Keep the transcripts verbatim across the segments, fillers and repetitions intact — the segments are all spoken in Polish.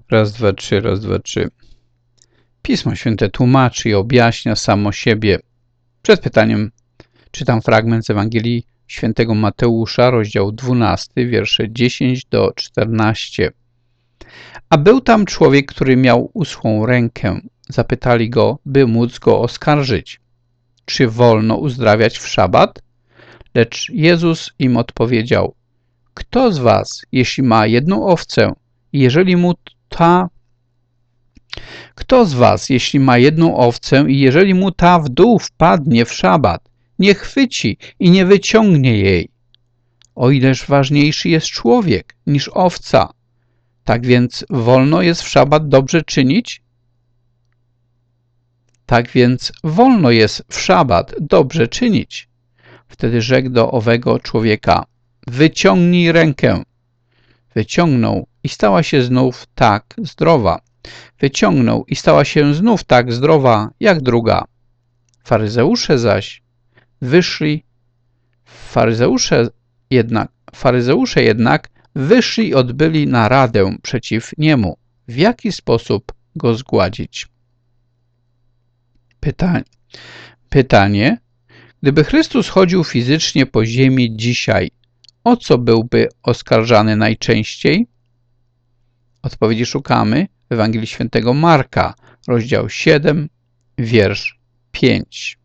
Raz, dwa, trzy, raz, dwa, trzy. Pismo Święte tłumaczy i objaśnia samo siebie. Przed pytaniem czytam fragment z Ewangelii Świętego Mateusza, rozdział dwunasty, wiersze dziesięć do czternastu. A był tam człowiek, który miał uschłą rękę. Zapytali go, by móc go oskarżyć. Czy wolno uzdrawiać w szabat? Lecz Jezus im odpowiedział, kto z was, jeśli ma jedną owcę, i jeżeli mu ta Kto z was, jeśli ma jedną owcę i jeżeli mu ta w dół wpadnie w szabat, nie chwyci i nie wyciągnie jej? O ileż ważniejszy jest człowiek niż owca. Tak więc wolno jest w szabat dobrze czynić? Tak więc wolno jest w szabat dobrze czynić. Wtedy rzekł do owego człowieka, wyciągnij rękę. Wyciągnął i stała się znów tak zdrowa. Wyciągnął i stała się znów tak zdrowa jak druga. Faryzeusze zaś wyszli, faryzeusze jednak, faryzeusze jednak wyszli i odbyli naradę przeciw niemu, w jaki sposób go zgładzić. Pytanie. Pytanie. Gdyby Chrystus chodził fizycznie po ziemi dzisiaj, o co byłby oskarżany najczęściej? Odpowiedzi szukamy w Ewangelii Świętego Marka, rozdział siedem, wiersz pięć.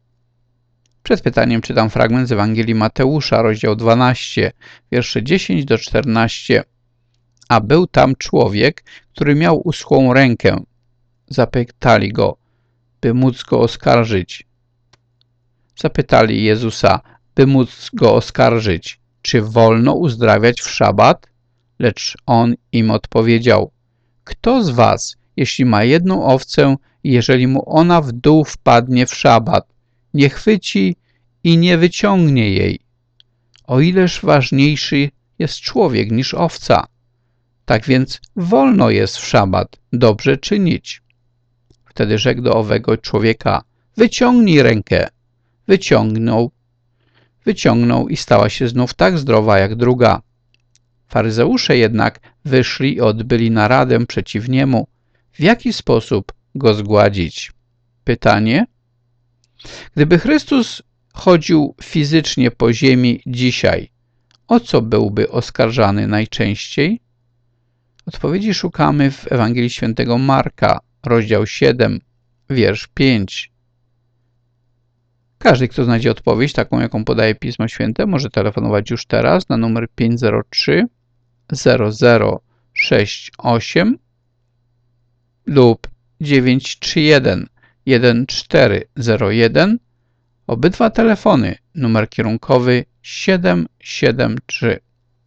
Przed pytaniem czytam fragment z Ewangelii Mateusza, rozdział dwunasty, wiersze dziesięć do czternastu. A był tam człowiek, który miał uschłą rękę. Zapytali go, by móc go oskarżyć. Zapytali Jezusa, by móc go oskarżyć, czy wolno uzdrawiać w szabat? Lecz on im odpowiedział, kto z was, jeśli ma jedną owcę i jeżeli mu ona w dół wpadnie w szabat, nie chwyci i nie wyciągnie jej? O ileż ważniejszy jest człowiek niż owca. Tak więc wolno jest w szabat dobrze czynić. Wtedy rzekł do owego człowieka, wyciągnij rękę. Wyciągnął, wyciągnął i stała się znów tak zdrowa jak druga. Faryzeusze jednak wyszli i odbyli naradę przeciw niemu, w jaki sposób go zgładzić. Pytanie. Gdyby Chrystus chodził fizycznie po ziemi dzisiaj, o co byłby oskarżany najczęściej? Odpowiedzi szukamy w Ewangelii Świętego Marka, rozdział siedem, wiersz pięć. Każdy, kto znajdzie odpowiedź, taką jaką podaje Pismo Święte, może telefonować już teraz na numer pięć zero trzy zero zero sześć osiem lub dziewięć trzy jeden jeden cztery zero jeden. Obydwa telefony, numer kierunkowy siedem siedem trzy.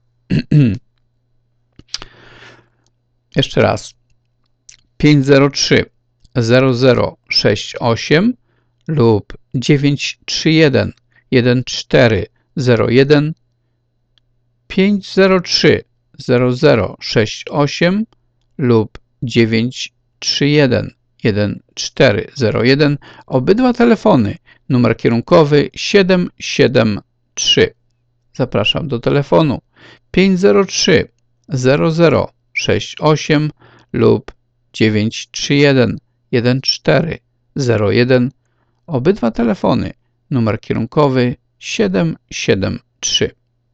Jeszcze raz. pięć zero trzy zero zero sześć osiem lub dziewięć trzy jeden jeden cztery zero jeden, pięć zero trzy zero zero sześć osiem lub dziewięć trzy jeden jeden cztery zero jeden. Obydwa telefony, numer kierunkowy siedem siedem trzy. Zapraszam do telefonu pięć zero trzy zero zero sześć osiem lub dziewięć trzy jeden jeden cztery zero jeden. Obydwa telefony, numer kierunkowy siedem siedem trzy.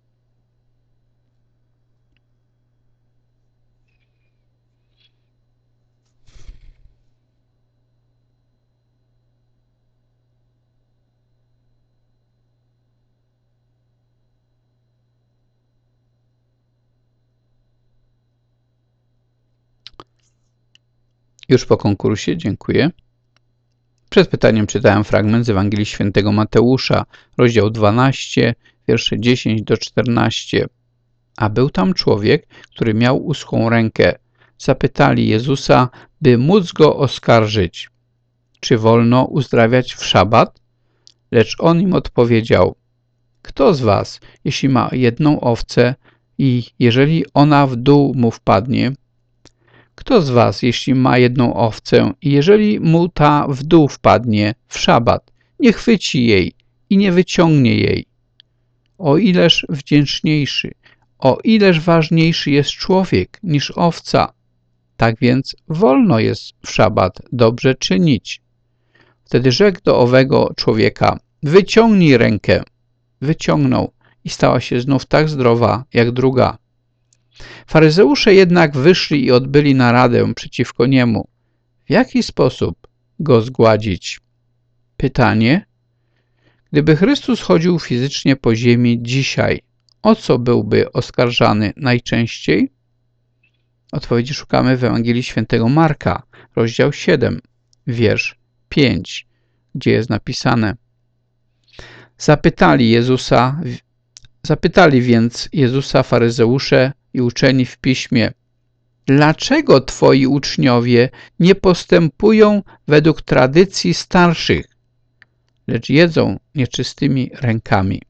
Już po konkursie, dziękuję. Przed pytaniem czytałem fragment z Ewangelii Świętego Mateusza, rozdział dwunasty, wiersze dziesięć do czternastu. A był tam człowiek, który miał uschłą rękę. Zapytali Jezusa, by móc go oskarżyć. Czy wolno uzdrawiać w szabat? Lecz on im odpowiedział, kto z was, jeśli ma jedną owcę i jeżeli ona w dół mu wpadnie, Kto z was, jeśli ma jedną owcę i jeżeli mu ta w dół wpadnie w szabat, nie chwyci jej i nie wyciągnie jej? O ileż wdzięczniejszy, o ileż ważniejszy jest człowiek niż owca. Tak więc wolno jest w szabat dobrze czynić. Wtedy rzekł do owego człowieka: wyciągnij rękę. Wyciągnął i stała się znów tak zdrowa jak druga. Faryzeusze jednak wyszli i odbyli naradę przeciwko niemu. W jaki sposób go zgładzić? Pytanie: gdyby Chrystus chodził fizycznie po ziemi dzisiaj, o co byłby oskarżany najczęściej? Odpowiedzi szukamy w Ewangelii Świętego Marka, rozdział siedem, wiersz pięć, gdzie jest napisane: Zapytali Jezusa, zapytali więc Jezusa faryzeusze i uczeni w piśmie: dlaczego twoi uczniowie nie postępują według tradycji starszych, lecz jedzą nieczystymi rękami?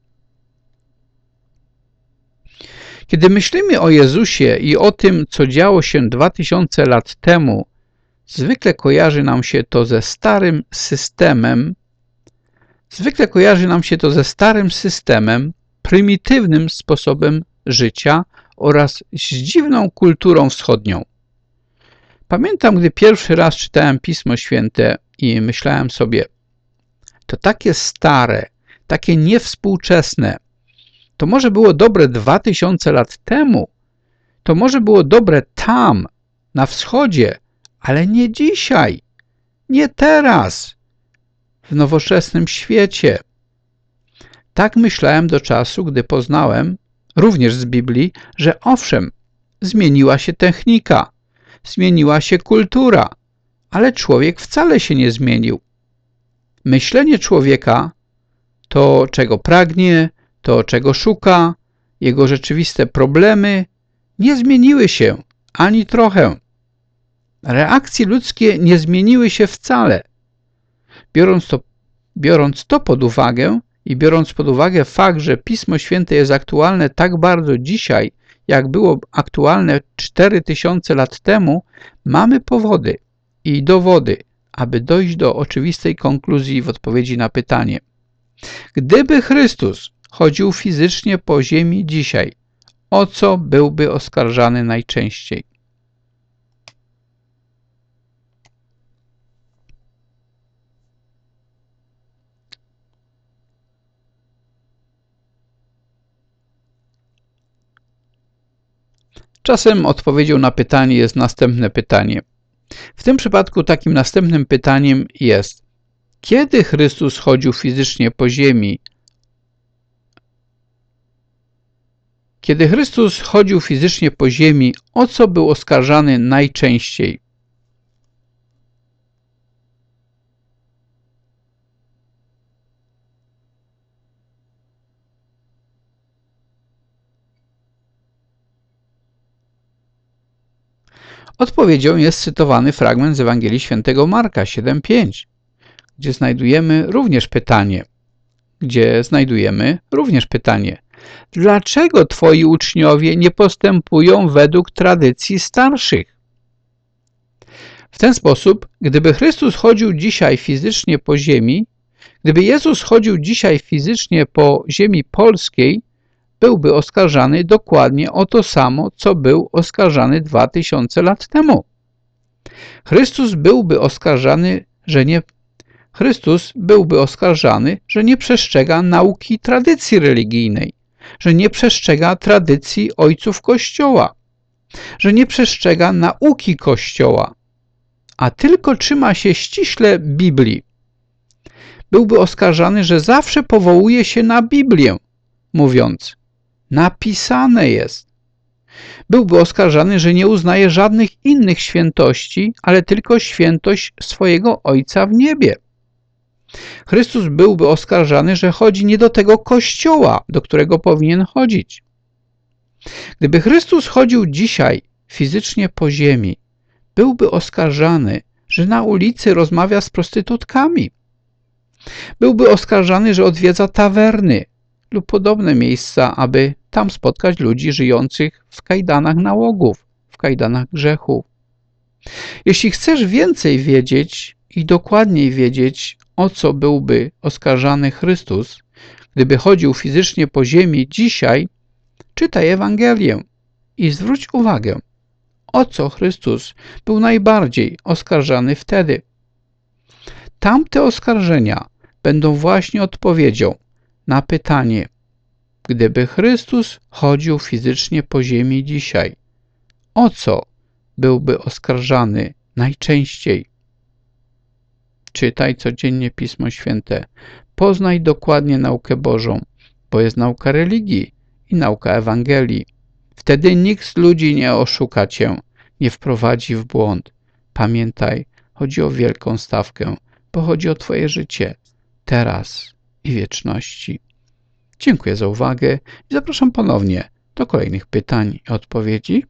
Kiedy myślimy o Jezusie i o tym, co działo się dwa tysiące lat temu, zwykle kojarzy nam się to ze starym systemem, zwykle kojarzy nam się to ze starym systemem, prymitywnym sposobem życia oraz z dziwną kulturą wschodnią. Pamiętam, gdy pierwszy raz czytałem Pismo Święte i myślałem sobie: to takie stare, takie niewspółczesne. To może było dobre dwa tysiące lat temu, to może było dobre tam, na wschodzie, ale nie dzisiaj, nie teraz, w nowoczesnym świecie. Tak myślałem do czasu, gdy poznałem, również z Biblii, że owszem, zmieniła się technika, zmieniła się kultura, ale człowiek wcale się nie zmienił. Myślenie człowieka, to czego pragnie, to czego szuka, jego rzeczywiste problemy nie zmieniły się ani trochę. Reakcje ludzkie nie zmieniły się wcale. Biorąc to, biorąc to pod uwagę i biorąc pod uwagę fakt, że Pismo Święte jest aktualne tak bardzo dzisiaj, jak było aktualne cztery tysiące lat temu, mamy powody i dowody, aby dojść do oczywistej konkluzji w odpowiedzi na pytanie: gdyby Chrystus chodził fizycznie po ziemi dzisiaj, o co byłby oskarżany najczęściej? Czasem odpowiedzią na pytanie jest następne pytanie. W tym przypadku takim następnym pytaniem jest: kiedy Chrystus chodził fizycznie po ziemi? Kiedy Chrystus chodził fizycznie po ziemi, o co był oskarżany najczęściej? Odpowiedzią jest cytowany fragment z Ewangelii Świętego Marka siedem pięć, gdzie znajdujemy również pytanie, gdzie znajdujemy również pytanie: dlaczego twoi uczniowie nie postępują według tradycji starszych? W ten sposób, gdyby Chrystus chodził dzisiaj fizycznie po ziemi, gdyby Jezus chodził dzisiaj fizycznie po ziemi polskiej, byłby oskarżany dokładnie o to samo, co był oskarżany dwa tysiące lat temu. Chrystus byłby oskarżany, że nie Chrystus byłby oskarżany, że nie przestrzega nauki tradycji religijnej, że nie przestrzega tradycji ojców Kościoła, że nie przestrzega nauki Kościoła, a tylko trzyma się ściśle Biblii. Byłby oskarżany, że zawsze powołuje się na Biblię, mówiąc: napisane jest. Byłby oskarżany, że nie uznaje żadnych innych świętości, ale tylko świętość swojego Ojca w niebie. Chrystus byłby oskarżany, że chodzi nie do tego Kościoła, do którego powinien chodzić. Gdyby Chrystus chodził dzisiaj fizycznie po ziemi, byłby oskarżany, że na ulicy rozmawia z prostytutkami. Byłby oskarżany, że odwiedza tawerny lub podobne miejsca, aby tam spotkać ludzi żyjących w kajdanach nałogów, w kajdanach grzechu. Jeśli chcesz więcej wiedzieć i dokładniej wiedzieć, o co byłby oskarżany Chrystus, gdyby chodził fizycznie po ziemi dzisiaj, czytaj Ewangelię i zwróć uwagę, o co Chrystus był najbardziej oskarżany wtedy. Tamte oskarżenia będą właśnie odpowiedzią na pytanie, gdyby Chrystus chodził fizycznie po ziemi dzisiaj, o co byłby oskarżany najczęściej? Czytaj codziennie Pismo Święte. Poznaj dokładnie naukę Bożą, bo jest nauka religii i nauka Ewangelii. Wtedy nikt z ludzi nie oszuka cię, nie wprowadzi w błąd. Pamiętaj, chodzi o wielką stawkę, bo chodzi o twoje życie, teraz i wieczności. Dziękuję za uwagę i zapraszam ponownie do kolejnych pytań i odpowiedzi.